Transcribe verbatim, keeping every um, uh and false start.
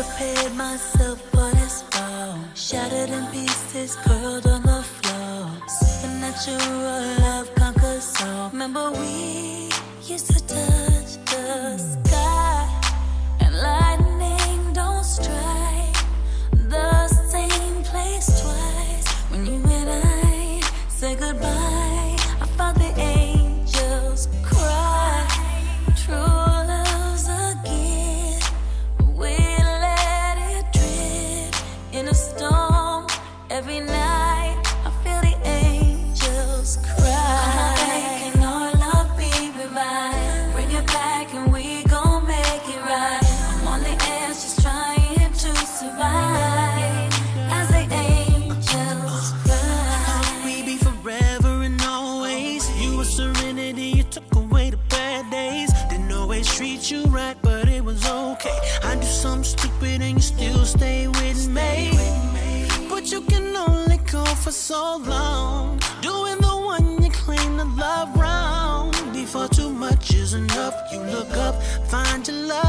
prepared myself for this fall. Shattered in pieces, curled on the floor. Supernatural love conquers all. Remember we used to touch the sky, and lightning don't strike the same place twice. When you and I said goodbye, I felt the angels cry. True love's a gift, we let it drip in a storm. Every night I feel the angels cry. Come back and our love be revived. Bring it back and we gon' make it right. I'm on the edge just trying to survive as the angels cry. We'd be forever and always. You were serenity, you took away the bad days. Didn't always treat you right, but it was okay. I do something stupid and you still stay with me. But you can only go for so long, doing the one you claim to love wrong. Before too much is enough, you look up, find your love.